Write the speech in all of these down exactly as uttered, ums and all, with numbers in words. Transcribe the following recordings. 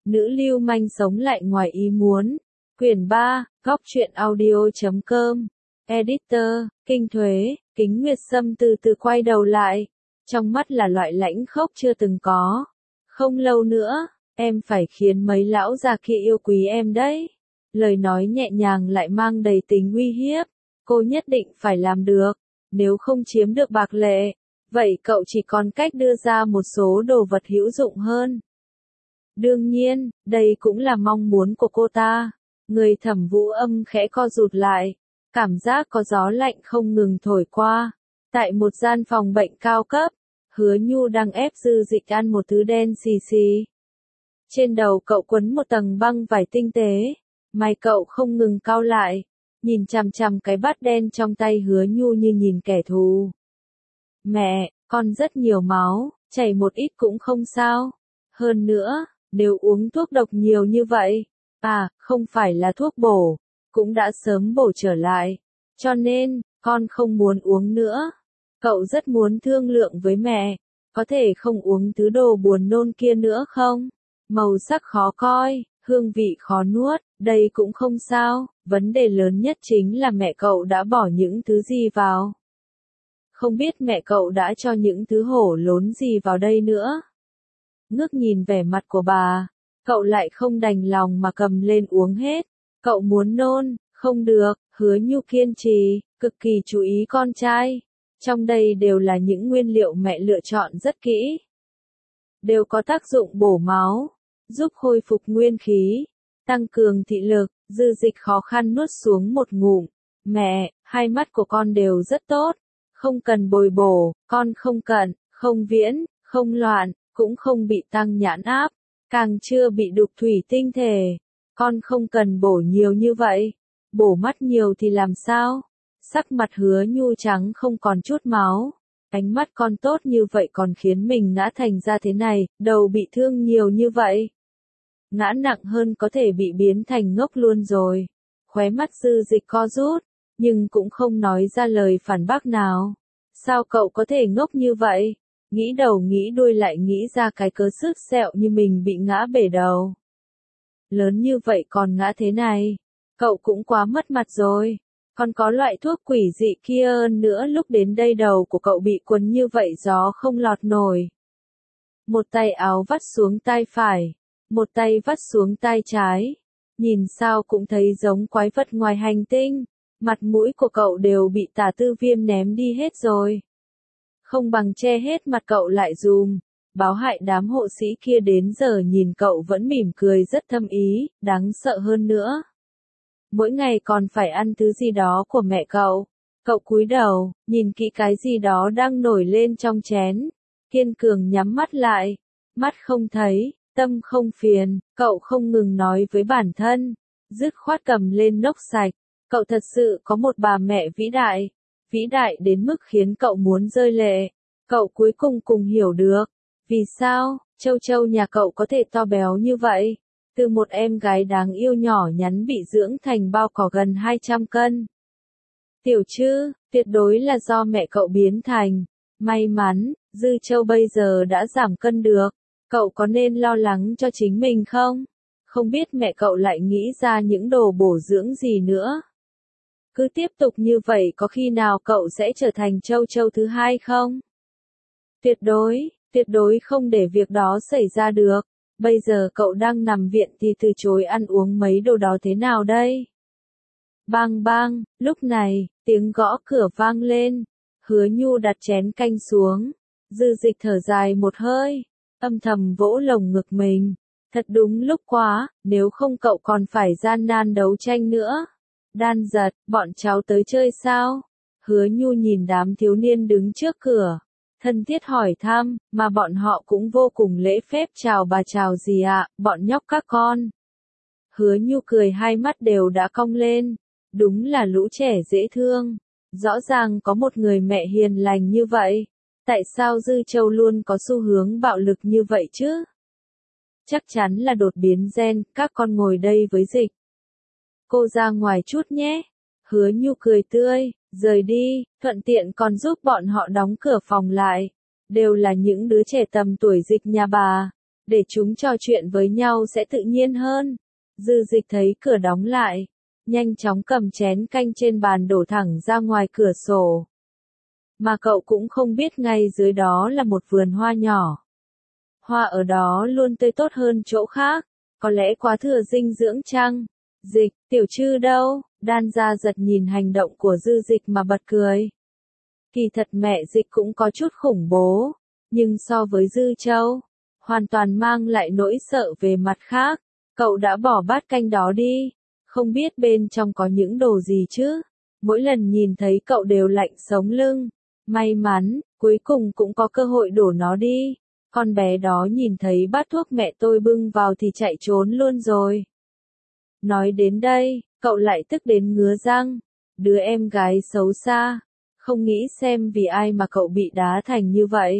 Nữ lưu manh sống lại ngoài ý muốn. Quyển ba, góc truyện audio chấm com. Editor, Kinh Thuế, Kính Nguyệt Sâm từ từ quay đầu lại. Trong mắt là loại lãnh khốc chưa từng có. Không lâu nữa, em phải khiến mấy lão già kia yêu quý em đấy. Lời nói nhẹ nhàng lại mang đầy tính uy hiếp. Cô nhất định phải làm được. Nếu không chiếm được Bạc Lệ, vậy cậu chỉ còn cách đưa ra một số đồ vật hữu dụng hơn. Đương nhiên, đây cũng là mong muốn của cô ta. Người Thẩm Vũ Âm khẽ co rụt lại. Cảm giác có gió lạnh không ngừng thổi qua. Tại một gian phòng bệnh cao cấp, Hứa Nhu đang ép Dư Dịch ăn một thứ đen xì xì. Trên đầu cậu quấn một tầng băng vải tinh tế. Mày cậu không ngừng cau lại. Nhìn chằm chằm cái bát đen trong tay Hứa Nhu như nhìn kẻ thù. Mẹ, con rất nhiều máu, chảy một ít cũng không sao. Hơn nữa, nếu uống thuốc độc nhiều như vậy, à, không phải là thuốc bổ, cũng đã sớm bổ trở lại. Cho nên, con không muốn uống nữa. Cậu rất muốn thương lượng với mẹ, có thể không uống thứ đồ buồn nôn kia nữa không? Màu sắc khó coi, hương vị khó nuốt, đây cũng không sao, vấn đề lớn nhất chính là mẹ cậu đã bỏ những thứ gì vào. Không biết mẹ cậu đã cho những thứ hổ lốn gì vào đây nữa. Ngước nhìn vẻ mặt của bà, cậu lại không đành lòng mà cầm lên uống hết. Cậu muốn nôn, không được, Hứa Nhu kiên trì, cực kỳ chú ý con trai. Trong đây đều là những nguyên liệu mẹ lựa chọn rất kỹ. Đều có tác dụng bổ máu, giúp khôi phục nguyên khí, tăng cường thị lực. Dư Dịch khó khăn nuốt xuống một ngụm. Mẹ, hai mắt của con đều rất tốt. Không cần bồi bổ, con không cận, không viễn, không loạn, cũng không bị tăng nhãn áp, càng chưa bị đục thủy tinh thể. Con không cần bổ nhiều như vậy. Bổ mắt nhiều thì làm sao? Sắc mặt Hứa Nhu trắng không còn chút máu. Ánh mắt con tốt như vậy còn khiến mình ngã thành ra thế này, đầu bị thương nhiều như vậy. Ngã nặng hơn có thể bị biến thành ngốc luôn rồi. Khóe mắt Dư Dịch co rút, nhưng cũng không nói ra lời phản bác nào. Sao cậu có thể ngốc như vậy? Nghĩ đầu nghĩ đuôi lại nghĩ ra cái cớ sức sẹo như mình bị ngã bể đầu. Lớn như vậy còn ngã thế này, cậu cũng quá mất mặt rồi. Còn có loại thuốc quỷ dị kia nữa, lúc đến đây đầu của cậu bị quấn như vậy gió không lọt nổi. Một tay áo vắt xuống tai phải, một tay vắt xuống tai trái. Nhìn sao cũng thấy giống quái vật ngoài hành tinh. Mặt mũi của cậu đều bị Tả Tư Viêm ném đi hết rồi. Không bằng che hết mặt cậu lại dùm. Báo hại đám hộ sĩ kia đến giờ nhìn cậu vẫn mỉm cười rất thâm ý, đáng sợ hơn nữa. Mỗi ngày còn phải ăn thứ gì đó của mẹ cậu. Cậu cúi đầu, nhìn kỹ cái gì đó đang nổi lên trong chén. Kiên cường nhắm mắt lại. Mắt không thấy, tâm không phiền, cậu không ngừng nói với bản thân. Dứt khoát cầm lên nốc sạch. Cậu thật sự có một bà mẹ vĩ đại. Vĩ đại đến mức khiến cậu muốn rơi lệ. Cậu cuối cùng cùng hiểu được. Vì sao, Châu Châu nhà cậu có thể to béo như vậy? Từ một em gái đáng yêu nhỏ nhắn bị dưỡng thành bao cỏ gần hai trăm cân. Tiểu Trư, tuyệt đối là do mẹ cậu biến thành. May mắn, Dư Châu bây giờ đã giảm cân được. Cậu có nên lo lắng cho chính mình không? Không biết mẹ cậu lại nghĩ ra những đồ bổ dưỡng gì nữa. Cứ tiếp tục như vậy có khi nào cậu sẽ trở thành Châu Châu thứ hai không? Tuyệt đối, tuyệt đối không để việc đó xảy ra được. Bây giờ cậu đang nằm viện thì từ chối ăn uống mấy đồ đó thế nào đây? Bang bang, lúc này, tiếng gõ cửa vang lên. Hứa Nhu đặt chén canh xuống. Dư Dịch thở dài một hơi, âm thầm vỗ lồng ngực mình. Thật đúng lúc quá, nếu không cậu còn phải gian nan đấu tranh nữa. Đan Giật, bọn cháu tới chơi sao? Hứa Nhu nhìn đám thiếu niên đứng trước cửa. Thân thiết hỏi thăm, mà bọn họ cũng vô cùng lễ phép chào bà chào gì ạ, bọn nhóc các con. Hứa Nhu cười hai mắt đều đã cong lên. Đúng là lũ trẻ dễ thương. Rõ ràng có một người mẹ hiền lành như vậy. Tại sao Dư Châu luôn có xu hướng bạo lực như vậy chứ? Chắc chắn là đột biến gen, các con ngồi đây với Dịch. Cô ra ngoài chút nhé. Hứa Nhu cười tươi, rời đi, thuận tiện còn giúp bọn họ đóng cửa phòng lại. Đều là những đứa trẻ tầm tuổi Dịch nhà bà. để chúng trò chuyện với nhau sẽ tự nhiên hơn. Dư Dịch thấy cửa đóng lại, nhanh chóng cầm chén canh trên bàn đổ thẳng ra ngoài cửa sổ. Mà cậu cũng không biết ngay dưới đó là một vườn hoa nhỏ. Hoa ở đó luôn tươi tốt hơn chỗ khác, có lẽ quá thừa dinh dưỡng chăng? Dịch, Tiểu Trư đâu? Đan Gia Giật nhìn hành động của Dư Dịch mà bật cười. Kỳ thật mẹ Dịch cũng có chút khủng bố, nhưng so với Dư Châu, hoàn toàn mang lại nỗi sợ về mặt khác. Cậu đã bỏ bát canh đó đi, không biết bên trong có những đồ gì chứ? Mỗi lần nhìn thấy cậu đều lạnh sống lưng. May mắn, cuối cùng cũng có cơ hội đổ nó đi. Con bé đó nhìn thấy bát thuốc mẹ tôi bưng vào thì chạy trốn luôn rồi. Nói đến đây, cậu lại tức đến ngứa răng. Đứa em gái xấu xa, không nghĩ xem vì ai mà cậu bị đá thành như vậy.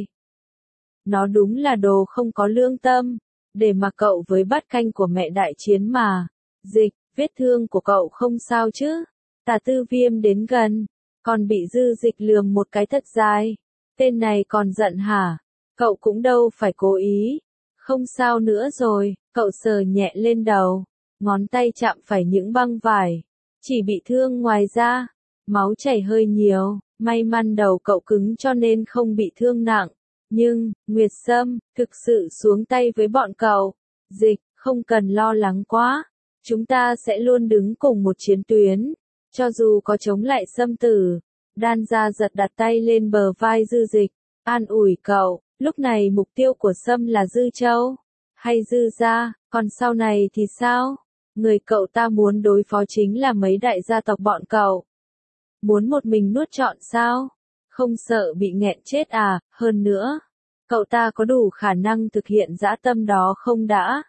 Nó đúng là đồ không có lương tâm, để mà cậu với bát canh của mẹ đại chiến mà. Dịch, vết thương của cậu không sao chứ? Tà Tư Viêm đến gần, còn bị Dư Dịch lườm một cái thật dài. Tên này còn giận hả? Cậu cũng đâu phải cố ý. Không sao nữa rồi, cậu sờ nhẹ lên đầu, ngón tay chạm phải những băng vải. Chỉ bị thương ngoài da, máu chảy hơi nhiều, may mắn đầu cậu cứng cho nên không bị thương nặng. Nhưng, Nguyệt Sâm, thực sự xuống tay với bọn cậu. Dịch, không cần lo lắng quá. Chúng ta sẽ luôn đứng cùng một chiến tuyến. Cho dù có chống lại Sâm Tử. Đan Gia Giật đặt tay lên bờ vai Dư Dịch, an ủi cậu. Lúc này mục tiêu của Sâm là Dư Châu, hay Dư gia, còn sau này thì sao? Người cậu ta muốn đối phó chính là mấy đại gia tộc bọn cậu. Muốn một mình nuốt trọn sao? Không sợ bị nghẹn chết à? Hơn nữa, cậu ta có đủ khả năng thực hiện dã tâm đó không đã?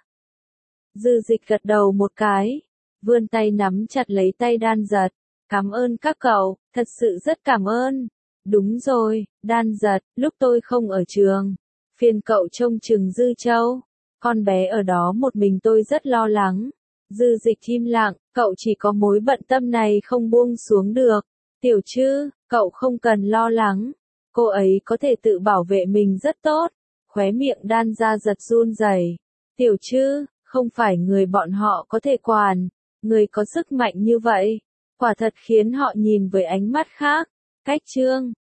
Dư Dịch gật đầu một cái, vươn tay nắm chặt lấy tay Đan Giật. Cảm ơn các cậu, thật sự rất cảm ơn. Đúng rồi, Đan Giật, lúc tôi không ở trường, phiền cậu trông chừng Dư Châu. Con bé ở đó một mình tôi rất lo lắng. Dư Dịch im lặng, cậu chỉ có mối bận tâm này không buông xuống được. Tiểu Trư, cậu không cần lo lắng. Cô ấy có thể tự bảo vệ mình rất tốt. Khóe miệng Đan Gia Giật run rẩy. Tiểu Trư, không phải người bọn họ có thể quản. Người có sức mạnh như vậy, quả thật khiến họ nhìn với ánh mắt khác. Cách chương